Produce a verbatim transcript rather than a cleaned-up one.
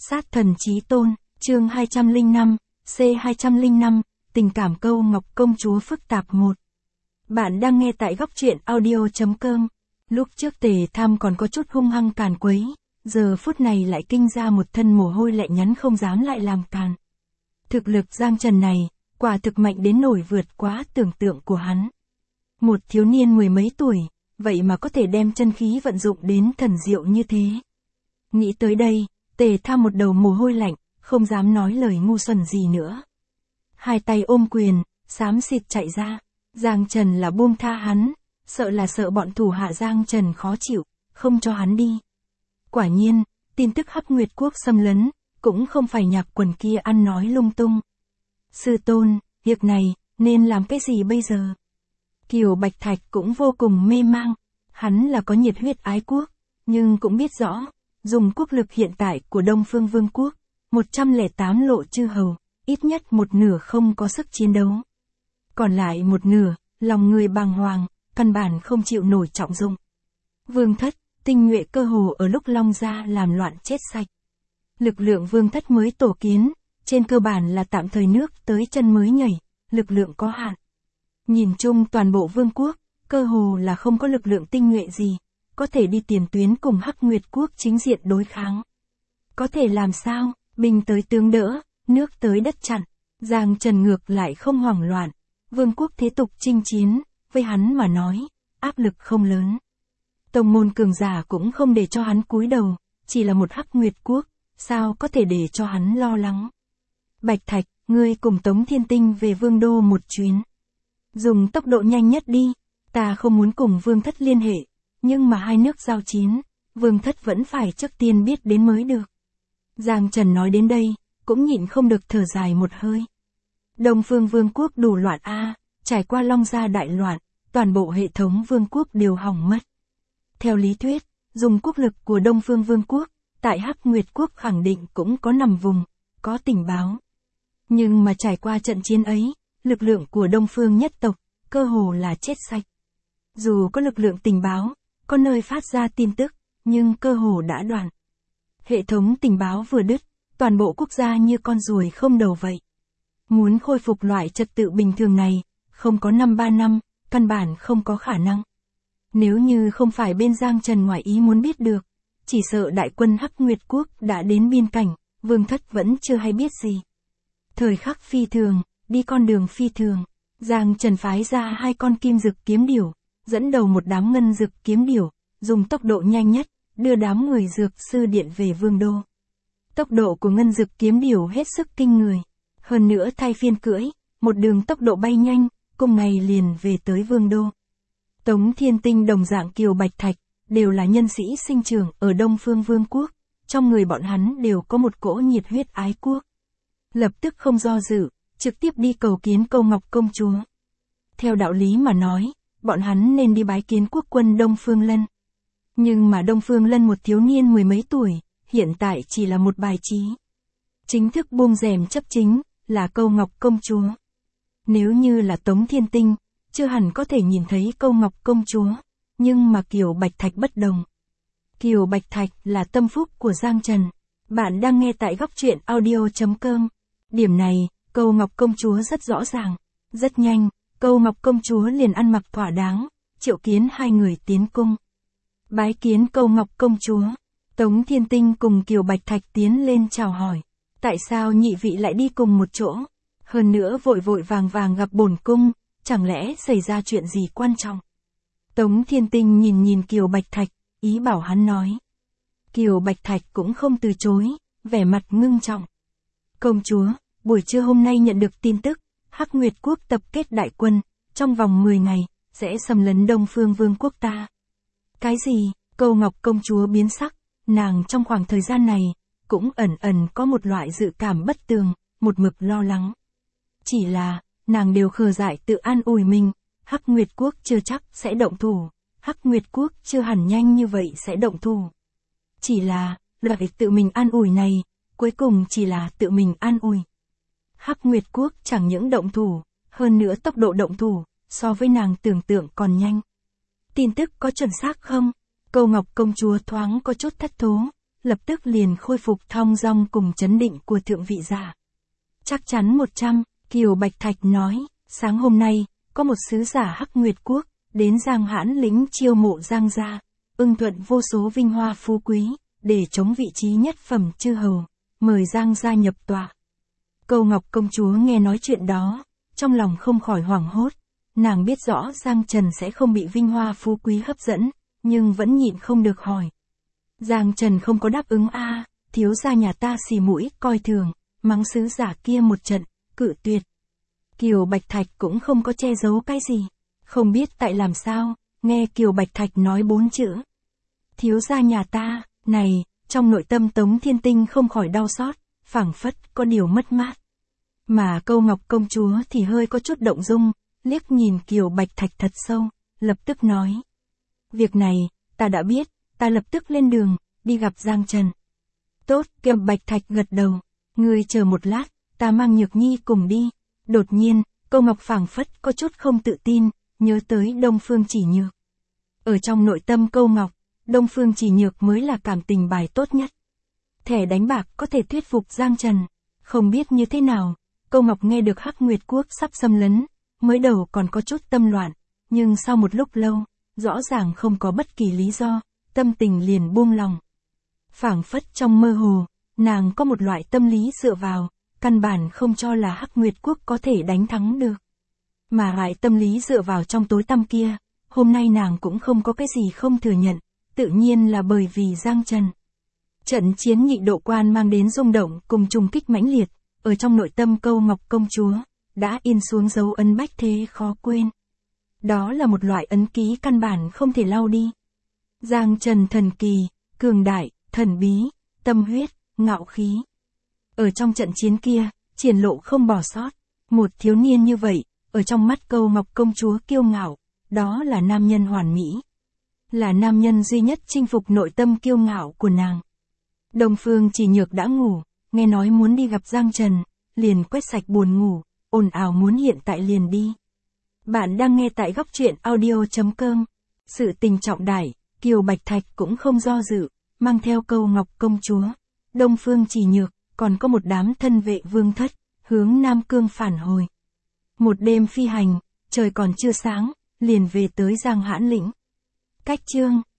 Sát thần chí tôn, chương hai trăm lẻ năm, C hai trăm lẻ năm, tình cảm câu ngọc công chúa phức tạp một. Bạn đang nghe tại góc truyện audio chấm com. Lúc trước Tề Tham còn có chút hung hăng càn quấy, giờ phút này lại kinh ra một thân mồ hôi lạnh nhắn không dám lại làm càn. Thực lực Giang Trần này, quả thực mạnh đến nổi vượt quá tưởng tượng của hắn. Một thiếu niên mười mấy tuổi, vậy mà có thể đem chân khí vận dụng đến thần diệu như thế. Nghĩ tới đây, Tề Tham một đầu mồ hôi lạnh, không dám nói lời ngu xuẩn gì nữa. Hai tay ôm quyền, xám xịt chạy ra. Giang Trần là buông tha hắn, sợ là sợ bọn thủ hạ Giang Trần khó chịu, không cho hắn đi. Quả nhiên, tin tức Hắc Nguyệt Quốc xâm lấn, cũng không phải nhạc quần kia ăn nói lung tung. Sư tôn, việc này, nên làm cái gì bây giờ? Kiều Bạch Thạch cũng vô cùng mê mang, hắn là có nhiệt huyết ái quốc, nhưng cũng biết rõ, dùng quốc lực hiện tại của Đông Phương Vương quốc, một trăm lẻ tám lộ chư hầu, ít nhất một nửa không có sức chiến đấu. Còn lại một nửa, lòng người bàng hoàng, căn bản không chịu nổi trọng dụng. Vương thất, tinh nhuệ cơ hồ ở lúc Long gia làm loạn chết sạch. Lực lượng vương thất mới tổ kiến, trên cơ bản là tạm thời nước tới chân mới nhảy, lực lượng có hạn. Nhìn chung toàn bộ vương quốc, cơ hồ là không có lực lượng tinh nhuệ gì, có thể đi tiền tuyến cùng Hắc Nguyệt Quốc chính diện đối kháng. Có thể làm sao, binh tới tướng đỡ, nước tới đất chặn, Giang Trần ngược lại không hoảng loạn, vương quốc thế tục chinh chiến, với hắn mà nói, áp lực không lớn. Tông môn cường giả cũng không để cho hắn cúi đầu, chỉ là một Hắc Nguyệt Quốc, sao có thể để cho hắn lo lắng. Bạch Thạch, ngươi cùng Tống Thiên Tinh về vương đô một chuyến. Dùng tốc độ nhanh nhất đi, ta không muốn cùng vương thất liên hệ, nhưng mà hai nước giao chiến, vương thất vẫn phải trước tiên biết đến mới được. Giang Trần nói đến đây, cũng nhịn không được thở dài một hơi. Đông Phương Vương quốc đủ loạn a, trải qua Long gia đại loạn, toàn bộ hệ thống vương quốc đều hỏng mất. Theo lý thuyết, dùng quốc lực của Đông Phương Vương quốc, tại Hắc Nguyệt Quốc khẳng định cũng có nằm vùng, có tình báo. Nhưng mà trải qua trận chiến ấy, lực lượng của Đông Phương nhất tộc, cơ hồ là chết sạch. Dù có lực lượng tình báo, có nơi phát ra tin tức, nhưng cơ hồ đã đoạn. Hệ thống tình báo vừa đứt, toàn bộ quốc gia như con ruồi không đầu vậy. Muốn khôi phục loại trật tự bình thường này, không có năm ba năm, căn bản không có khả năng. Nếu như không phải bên Giang Trần ngoài ý muốn biết được, chỉ sợ đại quân Hắc Nguyệt Quốc đã đến biên cảnh, vương thất vẫn chưa hay biết gì. Thời khắc phi thường, đi con đường phi thường, Giang Trần phái ra hai con kim dực kiếm điểu, dẫn đầu một đám ngân dực kiếm điểu, dùng tốc độ nhanh nhất, đưa đám người dược sư điện về vương đô. Tốc độ của ngân dực kiếm điểu hết sức kinh người, hơn nữa thay phiên cưỡi, một đường tốc độ bay nhanh, cùng ngày liền về tới vương đô. Tống Thiên Tinh đồng dạng Kiều Bạch Thạch, đều là nhân sĩ sinh trưởng ở Đông Phương Vương quốc, trong người bọn hắn đều có một cỗ nhiệt huyết ái quốc. Lập tức không do dự, trực tiếp đi cầu kiến Câu Ngọc công chúa. Theo đạo lý mà nói, bọn hắn nên đi bái kiến quốc quân Đông Phương Lân. Nhưng mà Đông Phương Lân một thiếu niên mười mấy tuổi, hiện tại chỉ là một bài trí. Chính thức buông rèm chấp chính, là Câu Ngọc công chúa. Nếu như là Tống Thiên Tinh, chưa hẳn có thể nhìn thấy Câu Ngọc công chúa, nhưng mà Kiều Bạch Thạch bất đồng. Kiều Bạch Thạch là tâm phúc của Giang Trần. Bạn đang nghe tại góc truyện audio chấm com. Điểm này, Câu Ngọc công chúa rất rõ ràng. Rất nhanh, Câu Ngọc công chúa liền ăn mặc thỏa đáng, triệu kiến hai người tiến cung. Bái kiến Câu Ngọc công chúa, Tống Thiên Tinh cùng Kiều Bạch Thạch tiến lên chào hỏi. Tại sao nhị vị lại đi cùng một chỗ? Hơn nữa vội vội vàng vàng gặp bổn cung, chẳng lẽ xảy ra chuyện gì quan trọng? Tống Thiên Tinh nhìn nhìn Kiều Bạch Thạch, ý bảo hắn nói. Kiều Bạch Thạch cũng không từ chối, vẻ mặt ngưng trọng. Công chúa, buổi trưa hôm nay nhận được tin tức, Hắc Nguyệt Quốc tập kết đại quân, trong vòng mười ngày, sẽ xâm lấn Đông Phương Vương quốc ta. Cái gì? Câu Ngọc công chúa biến sắc, nàng trong khoảng thời gian này, cũng ẩn ẩn có một loại dự cảm bất tường, một mực lo lắng. Chỉ là, nàng đều khờ dại tự an ủi mình, Hắc Nguyệt Quốc chưa chắc sẽ động thủ, Hắc Nguyệt Quốc chưa hẳn nhanh như vậy sẽ động thủ. Chỉ là, loại tự mình an ủi này, cuối cùng chỉ là tự mình an ủi. Hắc Nguyệt Quốc chẳng những động thủ, hơn nữa tốc độ động thủ, so với nàng tưởng tượng còn nhanh. Tin tức có chuẩn xác không? Câu Ngọc công chúa thoáng có chút thất thố, lập tức liền khôi phục thong dong cùng chấn định của thượng vị giả. Chắc chắn một trăm, Kiều Bạch Thạch nói, sáng hôm nay, có một sứ giả Hắc Nguyệt Quốc, đến Giang Hãn lĩnh chiêu mộ Giang gia, ưng thuận vô số vinh hoa phú quý, để chống vị trí nhất phẩm chư hầu, mời Giang gia nhập tọa. Câu Ngọc công chúa nghe nói chuyện đó, trong lòng không khỏi hoảng hốt, nàng biết rõ Giang Trần sẽ không bị vinh hoa phú quý hấp dẫn, nhưng vẫn nhịn không được hỏi. Giang Trần không có đáp ứng a, thiếu gia nhà ta xì mũi coi thường, mắng sứ giả kia một trận, cự tuyệt. Kiều Bạch Thạch cũng không có che giấu cái gì, không biết tại làm sao, nghe Kiều Bạch Thạch nói bốn chữ. Thiếu gia nhà ta, này, trong nội tâm Tống Thiên Tinh không khỏi đau xót, phảng phất có điều mất mát. Mà Câu Ngọc công chúa thì hơi có chút động dung, liếc nhìn Kiều Bạch Thạch thật sâu, lập tức nói. Việc này, ta đã biết, ta lập tức lên đường, đi gặp Giang Trần. Tốt, Kiều Bạch Thạch gật đầu, ngươi chờ một lát, ta mang Nhược Nhi cùng đi. Đột nhiên, Câu Ngọc phảng phất có chút không tự tin, nhớ tới Đông Phương Chỉ Nhược. Ở trong nội tâm Câu Ngọc, Đông Phương Chỉ Nhược mới là cảm tình bài tốt nhất. Thẻ đánh bạc có thể thuyết phục Giang Trần, không biết như thế nào, Câu Ngọc nghe được Hắc Nguyệt Quốc sắp xâm lấn, mới đầu còn có chút tâm loạn, nhưng sau một lúc lâu, rõ ràng không có bất kỳ lý do, tâm tình liền buông lòng. Phảng phất trong mơ hồ, nàng có một loại tâm lý dựa vào, căn bản không cho là Hắc Nguyệt Quốc có thể đánh thắng được. Mà loại tâm lý dựa vào trong tối tăm kia, hôm nay nàng cũng không có cái gì không thừa nhận, tự nhiên là bởi vì Giang Trần. Trận chiến Nhị Độ Quan mang đến rung động cùng trùng kích mãnh liệt, ở trong nội tâm Câu Ngọc công chúa, đã in xuống dấu ấn bách thế khó quên. Đó là một loại ấn ký căn bản không thể lau đi. Giang Trần thần kỳ, cường đại, thần bí, tâm huyết, ngạo khí. Ở trong trận chiến kia, triển lộ không bỏ sót. Một thiếu niên như vậy, ở trong mắt Câu Ngọc công chúa kiêu ngạo, đó là nam nhân hoàn mỹ. Là nam nhân duy nhất chinh phục nội tâm kiêu ngạo của nàng. Đông Phương Chỉ Nhược đã ngủ, nghe nói muốn đi gặp Giang Trần, liền quét sạch buồn ngủ, ồn ào muốn hiện tại liền đi. Bạn đang nghe tại góc truyện audio chấm com. Sự tình trọng đại, Kiều Bạch Thạch cũng không do dự, mang theo Câu Ngọc công chúa, Đông Phương Chỉ Nhược, còn có một đám thân vệ vương thất, hướng Nam Cương phản hồi. Một đêm phi hành, trời còn chưa sáng, liền về tới Giang Hãn lĩnh. Cách chương